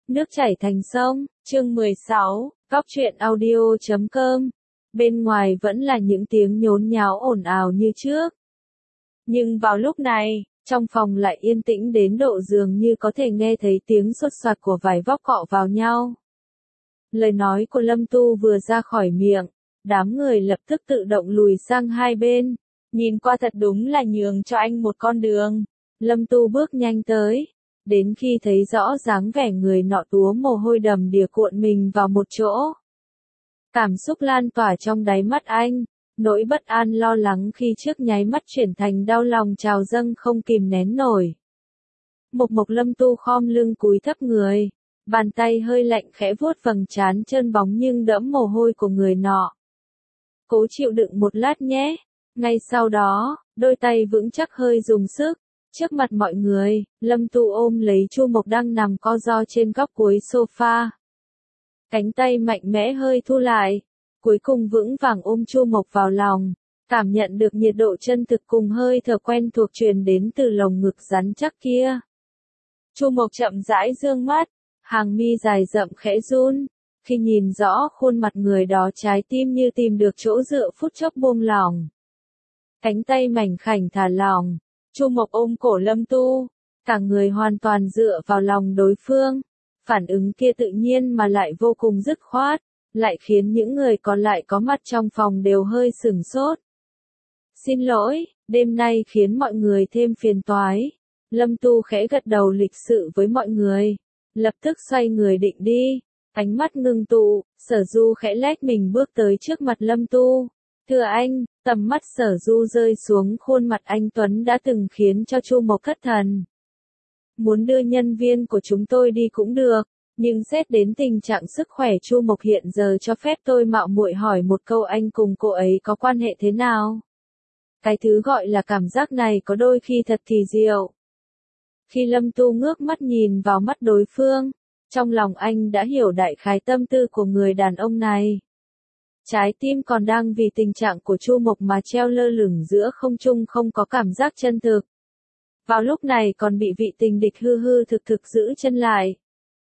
Nước chảy thành sông, chương 16, góc truyện audio.com. Bên ngoài vẫn là những tiếng nhốn nháo ồn ào như trước. Nhưng vào lúc này, trong phòng lại yên tĩnh đến độ dường như có thể nghe thấy tiếng xốt xoạt của vài vóc cọ vào nhau. Lời nói của Lâm Tu vừa ra khỏi miệng, đám người lập tức tự động lùi sang hai bên. Nhìn qua thật đúng là nhường cho anh một con đường. Lâm Tu bước nhanh tới. Đến khi thấy rõ dáng vẻ người nọ túa mồ hôi đầm đìa cuộn mình vào một chỗ. Cảm xúc lan tỏa trong đáy mắt anh, nỗi bất an lo lắng khi trước nháy mắt chuyển thành đau lòng trào dâng không kìm nén nổi. Mộc Mộc Lâm Tu khom lưng cúi thấp người, bàn tay hơi lạnh khẽ vuốt vầng trán trơn bóng nhưng đẫm mồ hôi của người nọ. Cố chịu đựng một lát nhé. Ngay sau đó, đôi tay vững chắc hơi dùng sức. Trước mặt mọi người, Lâm Tu ôm lấy Chu Mộc đang nằm co ro trên góc cuối sofa. Cánh tay mạnh mẽ hơi thu lại, cuối cùng vững vàng ôm Chu Mộc vào lòng, cảm nhận được nhiệt độ chân thực cùng hơi thở quen thuộc truyền đến từ lồng ngực rắn chắc kia. Chu Mộc chậm rãi dương mắt, hàng mi dài rậm khẽ run, khi nhìn rõ khuôn mặt người đó trái tim như tìm được chỗ dựa phút chốc buông lỏng. Cánh tay mảnh khảnh thả lỏng. Chu Mộc ôm cổ Lâm Tu, cả người hoàn toàn dựa vào lòng đối phương. Phản ứng kia tự nhiên mà lại vô cùng dứt khoát, lại khiến những người còn lại có mặt trong phòng đều hơi sửng sốt. Xin lỗi, đêm nay khiến mọi người thêm phiền toái. Lâm Tu khẽ gật đầu lịch sự với mọi người, lập tức xoay người định đi, ánh mắt ngưng tụ, Sở Du khẽ lách mình bước tới trước mặt Lâm Tu. Thưa anh, tầm mắt Sở Du rơi xuống khuôn mặt anh Tuấn đã từng khiến cho Chu Mộc thất thần. Muốn đưa nhân viên của chúng tôi đi cũng được, nhưng xét đến tình trạng sức khỏe Chu Mộc hiện giờ cho phép tôi mạo muội hỏi một câu, anh cùng cô ấy có quan hệ thế nào? Cái thứ gọi là cảm giác này có đôi khi thật kỳ diệu. Khi Lâm Tu ngước mắt nhìn vào mắt đối phương, trong lòng anh đã hiểu đại khái tâm tư của người đàn ông này. Trái tim còn đang vì tình trạng của Chu Mộc mà treo lơ lửng giữa không trung, không có cảm giác chân thực. Vào lúc này còn bị vị tình địch hư hư thực thực giữ chân lại.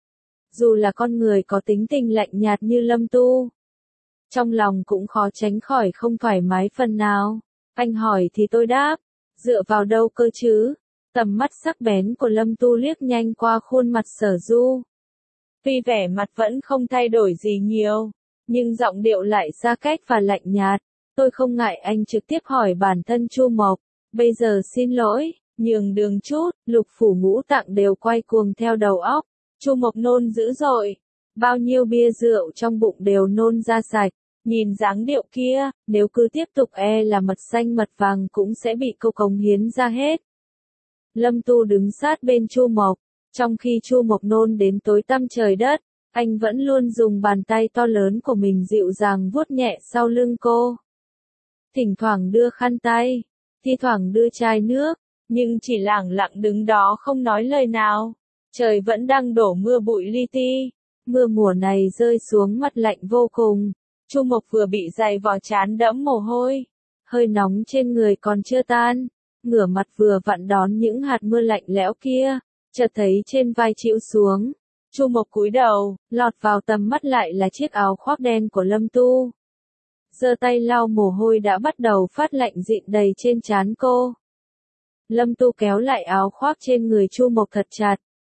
Dù là con người có tính tình lạnh nhạt như Lâm Tu, trong lòng cũng khó tránh khỏi không thoải mái phần nào. Anh hỏi thì tôi đáp, dựa vào đâu cơ chứ? Tầm mắt sắc bén của Lâm Tu liếc nhanh qua khuôn mặt Sở Du. Tuy vẻ mặt vẫn không thay đổi gì nhiều, nhưng giọng điệu lại xa cách và lạnh nhạt. Tôi không ngại anh trực tiếp hỏi bản thân Chu Mộc. Bây giờ xin lỗi, nhường đường chút, lục phủ ngũ tạng đều quay cuồng theo đầu óc. Chu Mộc nôn dữ dội, bao nhiêu bia rượu trong bụng đều nôn ra sạch. Nhìn dáng điệu kia, nếu cứ tiếp tục là mật xanh mật vàng cũng sẽ bị cô cống hiến ra hết. Lâm Tu đứng sát bên Chu Mộc, trong khi Chu Mộc nôn đến tối tăm trời đất, anh vẫn luôn dùng bàn tay to lớn của mình dịu dàng vuốt nhẹ sau lưng cô. Thỉnh thoảng đưa khăn tay, thi thoảng đưa chai nước, nhưng chỉ lẳng lặng đứng đó không nói lời nào. Trời vẫn đang đổ mưa bụi li ti, mưa mùa này rơi xuống mặt lạnh vô cùng. Chu Mộc vừa bị giày vò trán đẫm mồ hôi, hơi nóng trên người còn chưa tan, ngửa mặt vừa vặn đón những hạt mưa lạnh lẽo kia, chợt thấy trên vai chịu xuống. Chu Mộc cúi đầu, lọt vào tầm mắt lại là chiếc áo khoác đen của Lâm Tu. Giơ tay lau mồ hôi đã bắt đầu phát lạnh dịn đầy trên trán cô. Lâm Tu kéo lại áo khoác trên người Chu Mộc thật chặt.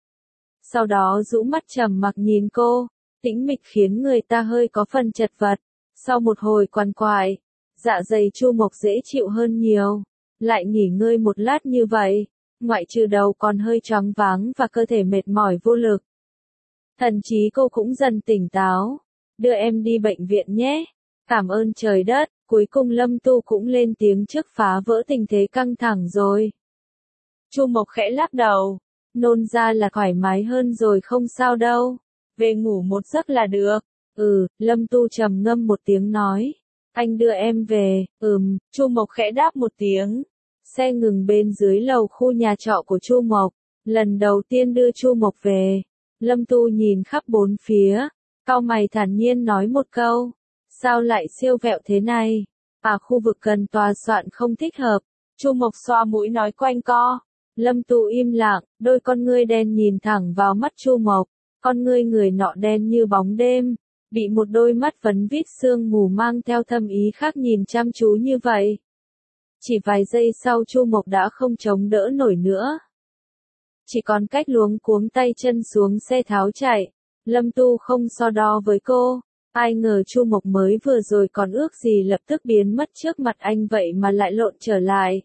Sau đó rũ mắt trầm mặc nhìn cô, tĩnh mịch khiến người ta hơi có phần chật vật. Sau một hồi quằn quại, dạ dày Chu Mộc dễ chịu hơn nhiều. Lại nghỉ ngơi một lát như vậy, ngoại trừ đầu còn hơi choáng váng và cơ thể mệt mỏi vô lực. Thần trí cô cũng dần tỉnh táo. Đưa em đi bệnh viện nhé. Cảm ơn trời đất, cuối cùng Lâm Tu cũng lên tiếng trước phá vỡ tình thế căng thẳng rồi. Chu Mộc khẽ lắc đầu, nôn ra là thoải mái hơn rồi, không sao đâu. Về ngủ một giấc là được. Lâm Tu trầm ngâm một tiếng nói. Anh đưa em về. Chu Mộc khẽ đáp một tiếng. Xe ngừng bên dưới lầu khu nhà trọ của Chu Mộc. Lần đầu tiên đưa Chu Mộc về, Lâm Tu nhìn khắp bốn phía, cau mày thản nhiên nói một câu. Sao lại siêu vẹo thế này? Khu vực gần tòa soạn không thích hợp. Chu Mộc xoa mũi nói quanh co. Lâm Tu im lặng, đôi con ngươi đen nhìn thẳng vào mắt Chu Mộc. Con ngươi người nọ đen như bóng đêm, bị một đôi mắt vấn vít sương mù mang theo thâm ý khác nhìn chăm chú như vậy. Chỉ vài giây sau Chu Mộc đã không chống đỡ nổi nữa. Chỉ còn cách luống cuống tay chân xuống xe tháo chạy. Lâm Tu không so đo với cô. Ai ngờ Chu Mộc mới vừa rồi còn ước gì lập tức biến mất trước mặt anh vậy mà lại lộn trở lại.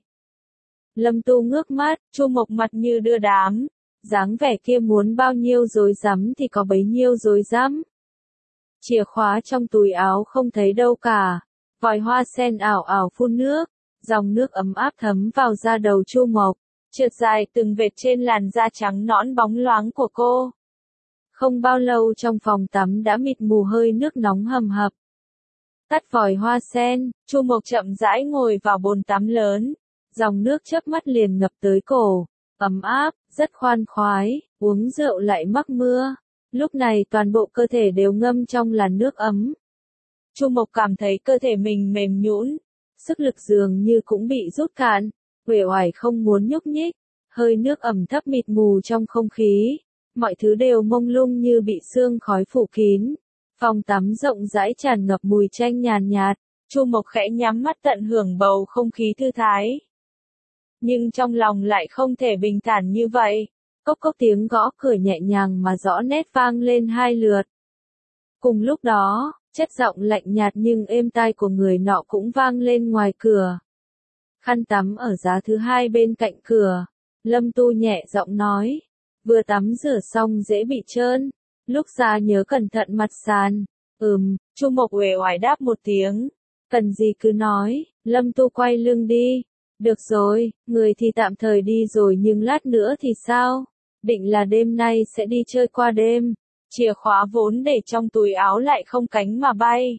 Lâm Tu ngước mắt, Chu Mộc mặt như đưa đám. Dáng vẻ kia muốn bao nhiêu rối rắm thì có bấy nhiêu rối rắm. Chìa khóa trong túi áo không thấy đâu cả. Vòi hoa sen ảo ảo phun nước. Dòng nước ấm áp thấm vào da đầu Chu Mộc, trượt dài từng vệt trên làn da trắng nõn bóng loáng của cô. Không bao lâu trong phòng tắm đã mịt mù hơi nước nóng hầm hập. Tắt vòi hoa sen, Chu Mộc chậm rãi ngồi vào bồn tắm lớn. Dòng nước chớp mắt liền ngập tới cổ, ấm áp, rất khoan khoái, uống rượu lại mắc mưa. Lúc này toàn bộ cơ thể đều ngâm trong làn nước ấm. Chu Mộc cảm thấy cơ thể mình mềm nhũn. Sức lực dường như cũng bị rút cạn, uể oải không muốn nhúc nhích, hơi nước ẩm thấp mịt mù trong không khí, mọi thứ đều mông lung như bị sương khói phủ kín. Phòng tắm rộng rãi tràn ngập mùi chanh nhàn nhạt, Chu Mộc khẽ nhắm mắt tận hưởng bầu không khí thư thái. Nhưng trong lòng lại không thể bình thản như vậy, cốc cốc tiếng gõ cửa nhẹ nhàng mà rõ nét vang lên 2 lượt. Cùng lúc đó, chất giọng lạnh nhạt nhưng êm tai của người nọ cũng vang lên ngoài cửa. Khăn tắm ở giá thứ 2 bên cạnh cửa. Lâm Tu nhẹ giọng nói. Vừa tắm rửa xong dễ bị trơn. Lúc ra nhớ cẩn thận mặt sàn. Chu Mộc uể oải đáp một tiếng. Cần gì cứ nói. Lâm Tu quay lưng đi. Được rồi, người thì tạm thời đi rồi nhưng lát nữa thì sao? Định là đêm nay sẽ đi chơi qua đêm. Chìa khóa vốn để trong túi áo lại không cánh mà bay.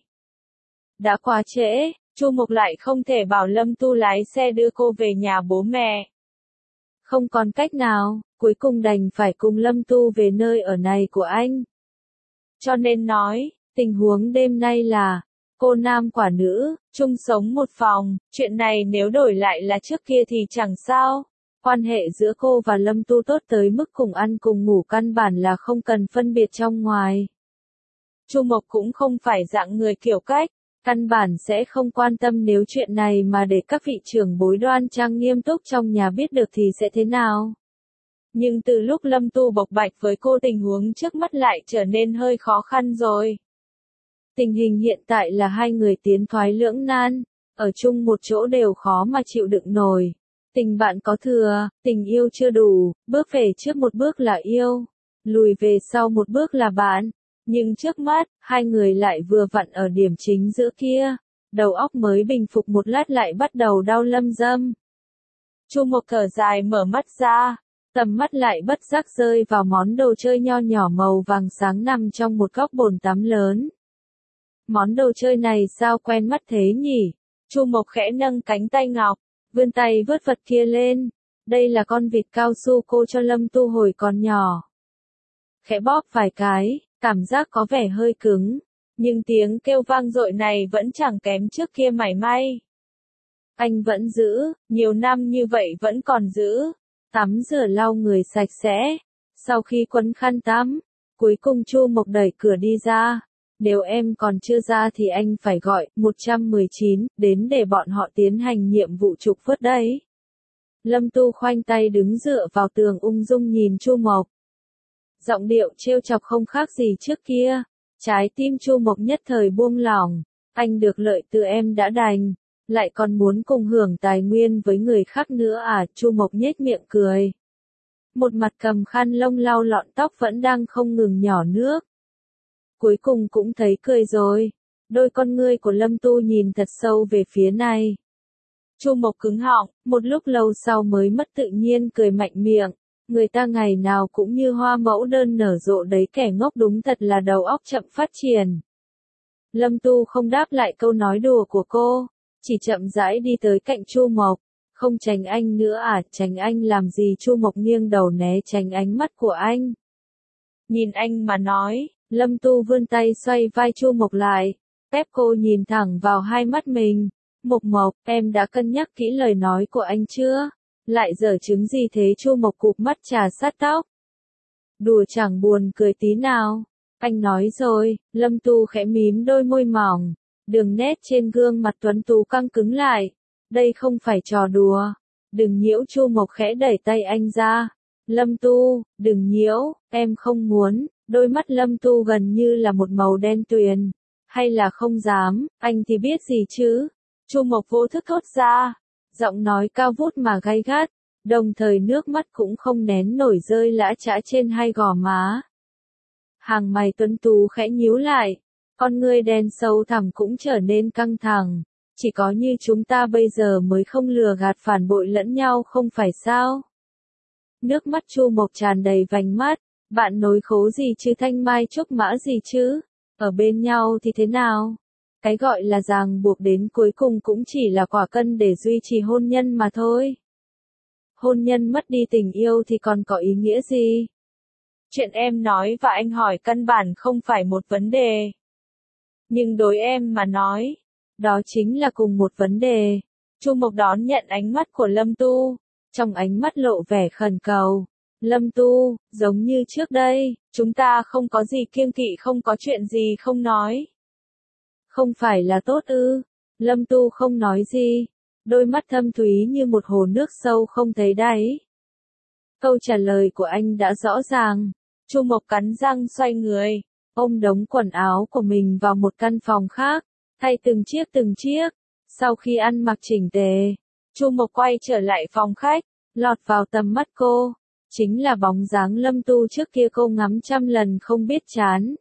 Đã quá trễ, Chu Mộc lại không thể bảo Lâm Tu lái xe đưa cô về nhà bố mẹ. Không còn cách nào, cuối cùng đành phải cùng Lâm Tu về nơi ở này của anh. Cho nên nói, tình huống đêm nay là, cô nam quả nữ, chung sống một phòng, chuyện này nếu đổi lại là trước kia thì chẳng sao. Quan hệ giữa cô và Lâm Tu tốt tới mức cùng ăn cùng ngủ căn bản là không cần phân biệt trong ngoài. Chu Mộc cũng không phải dạng người kiểu cách, căn bản sẽ không quan tâm nếu chuyện này mà để các vị trưởng bối đoan trang nghiêm túc trong nhà biết được thì sẽ thế nào. Nhưng từ lúc Lâm Tu bộc bạch với cô tình huống trước mắt lại trở nên hơi khó khăn rồi. Tình hình hiện tại là hai người tiến thoái lưỡng nan, ở chung một chỗ đều khó mà chịu đựng nổi. Tình bạn có thừa, tình yêu chưa đủ, bước về trước một bước là yêu, lùi về sau một bước là bạn. Nhưng trước mắt, hai người lại vừa vặn ở điểm chính giữa kia. Đầu óc mới bình phục một lát lại bắt đầu đau lâm dâm. Chu Mộc thở dài mở mắt ra, tầm mắt lại bất giác rơi vào món đồ chơi nho nhỏ màu vàng sáng nằm trong một góc bồn tắm lớn. Món đồ chơi này sao quen mắt thế nhỉ? Chu Mộc khẽ nâng cánh tay ngọc, vươn tay vớt vật kia lên. Đây là con vịt cao su cô cho Lâm Tu hồi còn nhỏ. Khẽ bóp vài cái, cảm giác có vẻ hơi cứng, nhưng tiếng kêu vang dội này vẫn chẳng kém trước kia mảy may. Anh vẫn giữ, nhiều năm như vậy vẫn còn giữ. Tắm rửa lau người sạch sẽ. Sau khi quấn khăn tắm, cuối cùng Chu Mộc đẩy cửa đi ra. Nếu em còn chưa ra thì anh phải gọi 119 đến để bọn họ tiến hành nhiệm vụ trục vớt đấy. Lâm Tu khoanh tay đứng dựa vào tường ung dung nhìn Chu Mộc. Giọng điệu trêu chọc không khác gì trước kia. Trái tim Chu Mộc nhất thời buông lỏng. Anh được lợi từ em đã đành, lại còn muốn cùng hưởng tài nguyên với người khác nữa à? Chu Mộc nhếch miệng cười. Một mặt cầm khăn lông lau lọn tóc vẫn đang không ngừng nhỏ nước. Cuối cùng cũng thấy cười rồi. Đôi con ngươi của Lâm Tu nhìn thật sâu về phía này. Chu Mộc cứng họng, một lúc lâu sau mới mất tự nhiên cười mạnh miệng. Người ta ngày nào cũng như hoa mẫu đơn nở rộ đấy, kẻ ngốc đúng thật là đầu óc chậm phát triển. Lâm Tu không đáp lại câu nói đùa của cô, chỉ chậm rãi đi tới cạnh Chu Mộc. Không tránh anh nữa à? Tránh anh làm gì? Chu Mộc nghiêng đầu né tránh ánh mắt của anh. Nhìn anh mà nói. Lâm Tu vươn tay xoay vai Chu Mộc lại, ép cô nhìn thẳng vào hai mắt mình. Mộc Mộc, em đã cân nhắc kỹ lời nói của anh chưa? Lại giở trứng gì thế? Chu Mộc cụp mắt trà sát tóc. Đùa chẳng buồn cười tí nào. Anh nói rồi, Lâm Tu khẽ mím đôi môi mỏng. Đường nét trên gương mặt tuấn tú căng cứng lại. Đây không phải trò đùa. Đừng nhiễu. Chu Mộc khẽ đẩy tay anh ra. Lâm Tu, đừng nhiễu, em không muốn. Đôi mắt Lâm Tu gần như là một màu đen tuyền. Hay là không dám, anh thì biết gì chứ. Chu Mộc vô thức thốt ra. Giọng nói cao vút mà gay gắt. Đồng thời nước mắt cũng không nén nổi rơi lã chã trên hai gò má. Hàng mày tuấn tú khẽ nhíu lại. Con ngươi đen sâu thẳm cũng trở nên căng thẳng. Chỉ có như chúng ta bây giờ mới không lừa gạt phản bội lẫn nhau không phải sao? Nước mắt Chu Mộc tràn đầy vành mắt. Bạn nối khố gì chứ, thanh mai trúc mã gì chứ? Ở bên nhau thì thế nào? Cái gọi là ràng buộc đến cuối cùng cũng chỉ là quả cân để duy trì hôn nhân mà thôi. Hôn nhân mất đi tình yêu thì còn có ý nghĩa gì? Chuyện em nói và anh hỏi căn bản không phải một vấn đề. Nhưng đối em mà nói, đó chính là cùng một vấn đề. Chu Mộc đón nhận ánh mắt của Lâm Tu, trong ánh mắt lộ vẻ khẩn cầu. Lâm Tu, giống như trước đây, chúng ta không có gì kiêng kỵ, không có chuyện gì không nói. Không phải là tốt ư? Lâm Tu không nói gì, đôi mắt thâm thúy như một hồ nước sâu không thấy đáy. Câu trả lời của anh đã rõ ràng. Chu Mộc cắn răng xoay người, ôm đống quần áo của mình vào một căn phòng khác, thay từng chiếc. Sau khi ăn mặc chỉnh tề, Chu Mộc quay trở lại phòng khách, lọt vào tầm mắt cô, chính là bóng dáng Lâm Tu trước kia cô ngắm trăm lần không biết chán.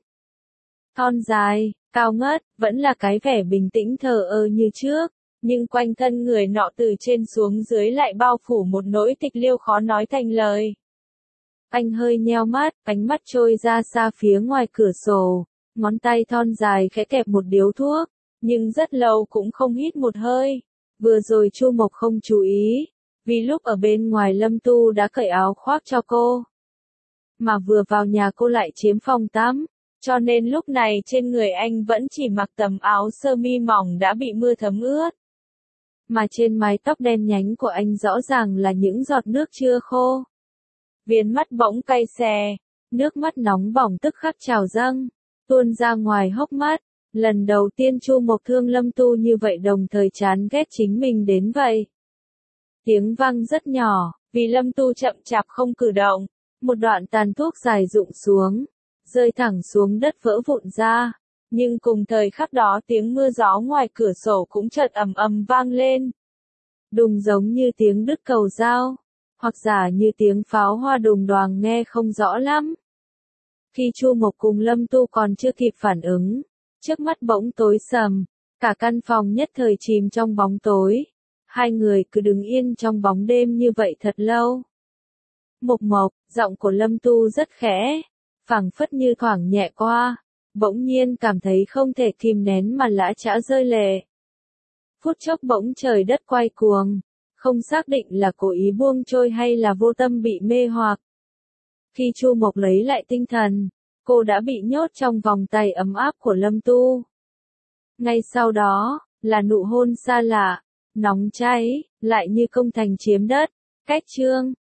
Thon dài, cao ngất, vẫn là cái vẻ bình tĩnh thờ ơ như trước, nhưng quanh thân người nọ từ trên xuống dưới lại bao phủ một nỗi tịch liêu khó nói thành lời. Anh hơi nheo mắt, ánh mắt trôi ra xa phía ngoài cửa sổ, ngón tay thon dài khẽ kẹp một điếu thuốc, nhưng rất lâu cũng không hít một hơi. Vừa rồi Chu Mộc không chú ý, vì lúc ở bên ngoài Lâm Tu đã cởi áo khoác cho cô. Mà vừa vào nhà cô lại chiếm phòng tắm, cho nên lúc này trên người anh vẫn chỉ mặc tấm áo sơ mi mỏng đã bị mưa thấm ướt. Mà trên mái tóc đen nhánh của anh rõ ràng là những giọt nước chưa khô. Viền mắt bỗng cay xè, nước mắt nóng bỏng tức khắc trào dâng, tuôn ra ngoài hốc mắt. Lần đầu tiên Chu Mộc thương Lâm Tu như vậy, đồng thời chán ghét chính mình đến vậy. Tiếng vang rất nhỏ, vì Lâm Tu chậm chạp không cử động, một đoạn tàn thuốc dài rụng xuống, rơi thẳng xuống đất vỡ vụn ra. Nhưng cùng thời khắc đó tiếng mưa gió ngoài cửa sổ cũng chợt ầm ầm vang lên. Đùng giống như tiếng đứt cầu dao, hoặc giả như tiếng pháo hoa đùng đoàng nghe không rõ lắm. Khi Chu Mộc cùng Lâm Tu còn chưa kịp phản ứng, trước mắt bỗng tối sầm, cả căn phòng nhất thời chìm trong bóng tối. Hai người cứ đứng yên trong bóng đêm như vậy thật lâu. Mộc Mộc, giọng của Lâm Tu rất khẽ, phảng phất như thoảng nhẹ qua, bỗng nhiên cảm thấy không thể kìm nén mà lã chã rơi lệ. Phút chốc bỗng trời đất quay cuồng, không xác định là cố ý buông trôi hay là vô tâm bị mê hoặc. Khi Chu Mộc lấy lại tinh thần, cô đã bị nhốt trong vòng tay ấm áp của Lâm Tu. Ngay sau đó, là nụ hôn xa lạ, nóng cháy, lại như công thành chiếm đất. Cách chương